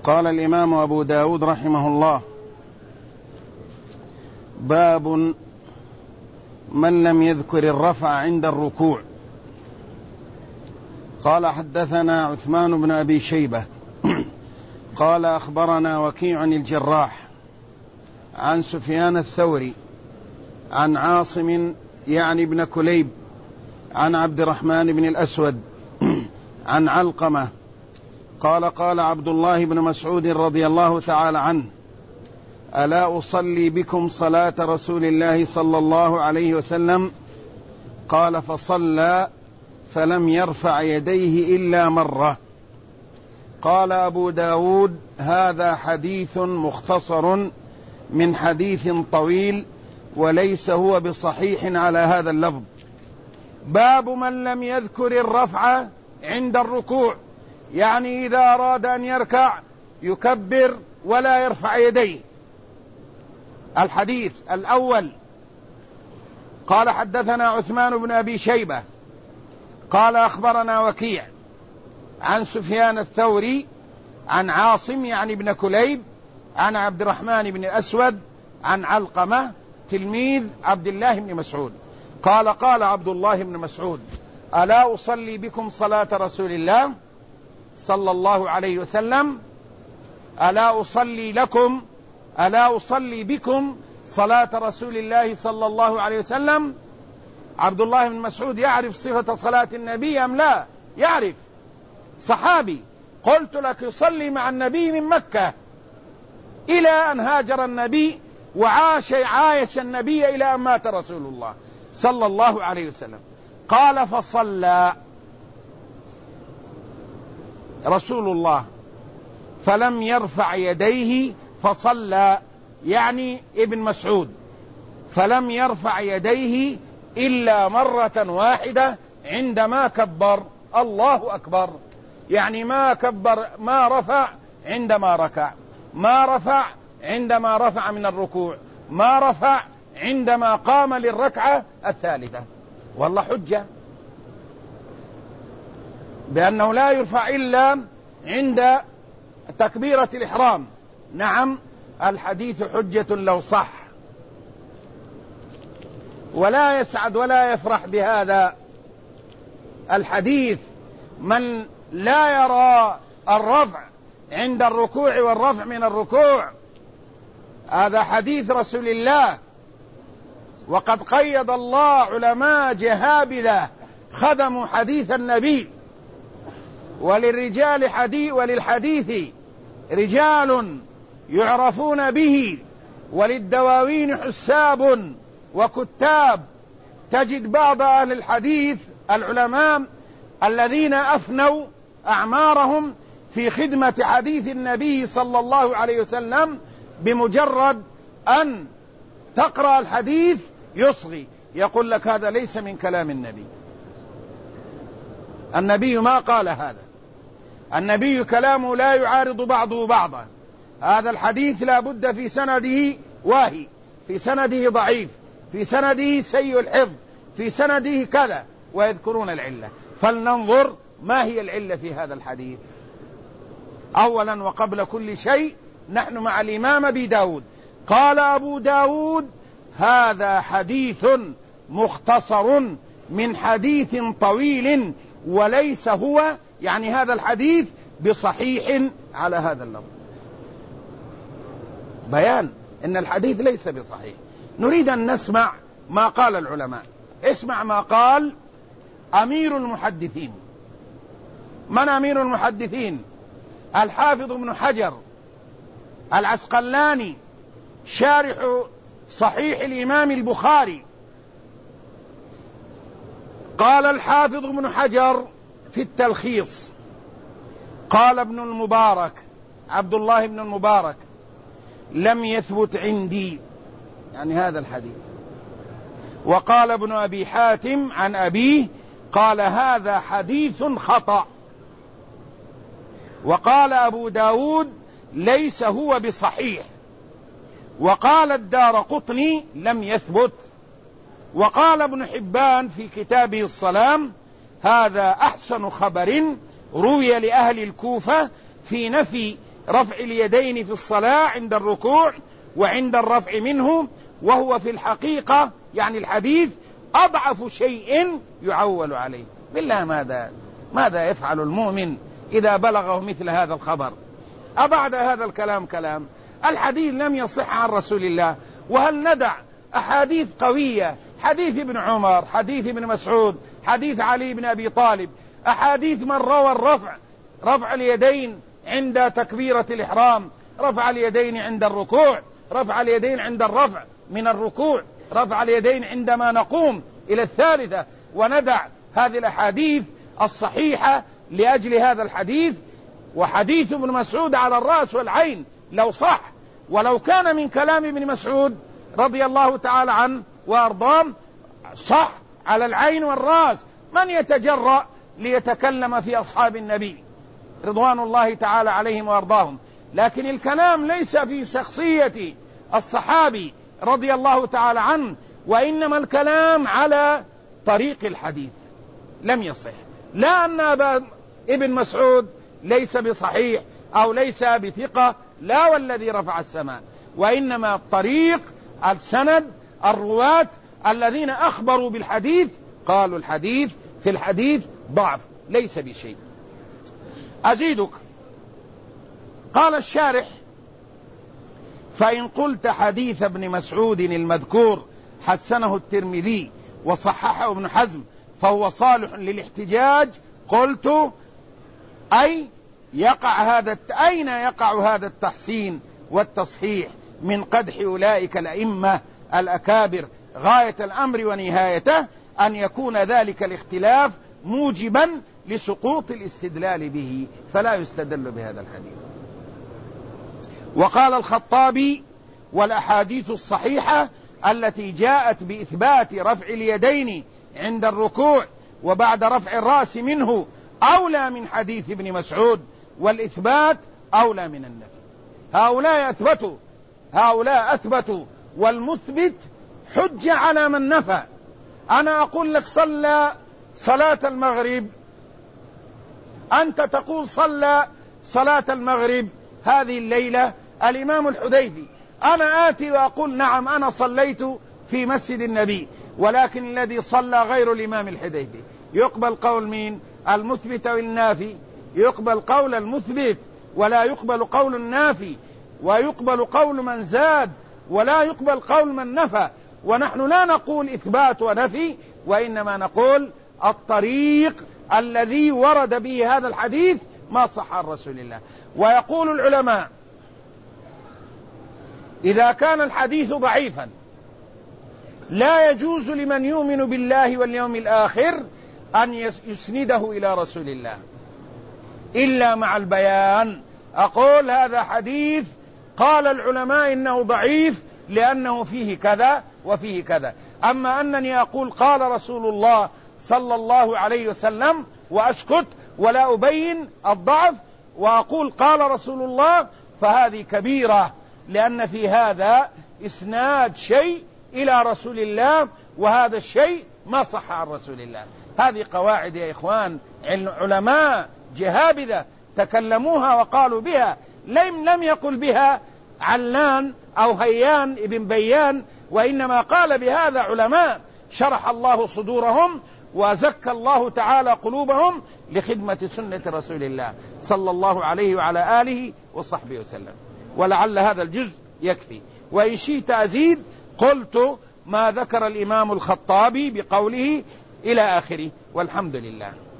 قال الإمام أبو داود رحمه الله: باب من لم يذكر الرفع عند الركوع. قال: حدثنا عثمان بن أبي شيبة قال: أخبرنا وكيع الجراح عن سفيان الثوري عن عاصم يعني بن كليب عن عبد الرحمن بن الأسود عن علقمة قال: قال عبد الله بن مسعود رضي الله تعالى عنه: ألا أصلي بكم صلاة رسول الله صلى الله عليه وسلم؟ قال: فصلى فلم يرفع يديه إلا مرة. قال أبو داود: هذا حديث مختصر من حديث طويل وليس هو بصحيح على هذا اللفظ. باب من لم يذكر الرفع عند الركوع، يعني إذا أراد أن يركع يكبر ولا يرفع يديه. الحديث الأول: قال: حدثنا عثمان بن أبي شيبة قال: أخبرنا وكيع عن سفيان الثوري عن عاصم يعني بن كليب عن عبد الرحمن بن الأسود عن علقمة تلميذ عبد الله بن مسعود قال: قال عبد الله بن مسعود: ألا أصلي بكم صلاة رسول الله صلى الله عليه وسلم؟ ألا أصلي بكم صلاة رسول الله صلى الله عليه وسلم؟ عبد الله بن مسعود يعرف صفة صلاة النبي أم لا؟ يعرف، صحابي. قلت لك يصلي مع النبي من مكة إلى أن هاجر النبي وعايش النبي إلى أن مات رسول الله صلى الله عليه وسلم. قال: فصلى رسول الله فلم يرفع يديه، فصلى يعني ابن مسعود، فلم يرفع يديه إلا مرة واحدة عندما كبر الله أكبر، يعني ما كبر، ما رفع عندما ركع، ما رفع عندما رفع من الركوع، ما رفع عندما قام للركعة الثالثة. والله حجة بأنه لا يرفع إلا عند تكبيرة الإحرام. نعم، الحديث حجة لو صح، ولا يسعد ولا يفرح بهذا الحديث من لا يرى الرفع عند الركوع والرفع من الركوع. هذا حديث رسول الله، وقد قيد الله علماء جهابذة خدموا حديث النبي. وللحديث رجال يعرفون به، وللدواوين حساب وكتاب. تجد بعض أهل الحديث العلماء الذين أفنوا أعمارهم في خدمة حديث النبي صلى الله عليه وسلم، بمجرد أن تقرأ الحديث يصغي، يقول لك هذا ليس من كلام النبي، النبي ما قال هذا، النبي كلامه لا يعارض بعضه بعضا، هذا الحديث لا بد في سنده واهي، في سنده ضعيف، في سنده سيء الحفظ، في سنده كذا، ويذكرون العلة. فلننظر ما هي العلة في هذا الحديث. أولا وقبل كل شيء نحن مع الإمام أبي داود. قال أبو داود: هذا حديث مختصر من حديث طويل وليس هو، يعني هذا الحديث، بصحيح على هذا اللفظ. بيان أن الحديث ليس بصحيح. نريد أن نسمع ما قال العلماء. اسمع ما قال أمير المحدثين. من أمير المحدثين؟ الحافظ ابن حجر العسقلاني شارح صحيح الإمام البخاري. قال الحافظ ابن حجر في التلخيص: قال ابن المبارك، عبد الله بن المبارك: لم يثبت عندي، يعني هذا الحديث. وقال ابن أبي حاتم عن أبيه قال: هذا حديث خطأ. وقال أبو داود: ليس هو بصحيح. وقال الدارقطني: لم يثبت. وقال ابن حبان في كتابه الصلام: هذا أحسن خبر روي لأهل الكوفة في نفي رفع اليدين في الصلاة عند الركوع وعند الرفع منه، وهو في الحقيقة يعني الحديث أضعف شيء يعول عليه. بالله ماذا يفعل المؤمن إذا بلغه مثل هذا الخبر؟ أبعد هذا الكلام كلام؟ الحديث لم يصح عن رسول الله، وهل ندع أحاديث قوية، حديث ابن عمر، حديث ابن مسعود، حديث علي بن أبي طالب، أحاديث من روى رفع اليدين عند تكبيرة الإحرام، رفع اليدين عند الركوع، رفع اليدين عند الرفع من الركوع، رفع اليدين عندما نقوم إلى الثالثة، وندع هذه الأحاديث الصحيحة لأجل هذا الحديث؟ وحديث ابن مسعود على الرأس والعين لو صح، ولو كان من كلام ابن مسعود رضي الله تعالى عنه وأرضاه صح على العين والرأس، من يتجرأ ليتكلم في أصحاب النبي رضوان الله تعالى عليهم وأرضاهم؟ لكن الكلام ليس في شخصية الصحابي رضي الله تعالى عنه، وإنما الكلام على طريق الحديث لم يصح. لا أن ابن مسعود ليس بصحيح أو ليس بثقة، لا والذي رفع السماء، وإنما الطريق، السند، الرواة الذين أخبروا بالحديث قالوا الحديث في الحديث ضعف ليس بشيء. أزيدك، قال الشارح: فإن قلت حديث ابن مسعود المذكور حسنه الترمذي وصححه ابن حزم فهو صالح للاحتجاج، قلت أين يقع هذا التحسين والتصحيح من قدح أولئك الأئمة الأكابر؟ غاية الأمر ونهايته أن يكون ذلك الاختلاف موجبا لسقوط الاستدلال به، فلا يستدل بهذا الحديث. وقال الخطابي: والأحاديث الصحيحة التي جاءت بإثبات رفع اليدين عند الركوع وبعد رفع الرأس منه أولى من حديث ابن مسعود، والإثبات أولى من النفي. هؤلاء أثبتوا، والمثبت حجة على من نفى. أنا أقول لك صلى صلاة المغرب، أنت تقول صلى صلاة المغرب هذه الليلة الإمام الحذيفي، أنا آتي وأقول نعم أنا صليت في مسجد النبي، ولكن الذي صلى غير الإمام الحذيفي. يقبل قول مين؟ المثبت والنافي. يقبل قول المثبت ولا يقبل قول النافي، ويقبل قول من زاد ولا يقبل قول من نفى. ونحن لا نقول إثبات ونفي، وإنما نقول الطريق الذي ورد به هذا الحديث ما صح عن رسول الله. ويقول العلماء: إذا كان الحديث ضعيفا لا يجوز لمن يؤمن بالله واليوم الآخر أن يسنده إلى رسول الله إلا مع البيان. أقول هذا حديث قال العلماء إنه ضعيف لأنه فيه كذا وفيه كذا. أما أنني أقول قال رسول الله صلى الله عليه وسلم وأسكت ولا أبين الضعف وأقول قال رسول الله، فهذه كبيرة، لأن في هذا إسناد شيء إلى رسول الله، وهذا الشيء ما صح عن رسول الله. هذه قواعد يا إخوان، علماء جهابذة تكلموها وقالوا بها، لم يقل بها علان أو هيان ابن بيان، وإنما قال بهذا علماء شرح الله صدورهم وزكى الله تعالى قلوبهم لخدمة سنة رسول الله صلى الله عليه وعلى آله وصحبه وسلم. ولعل هذا الجزء يكفي، وإن شئت أزيد قلت ما ذكر الإمام الخطابي بقوله إلى آخره، والحمد لله.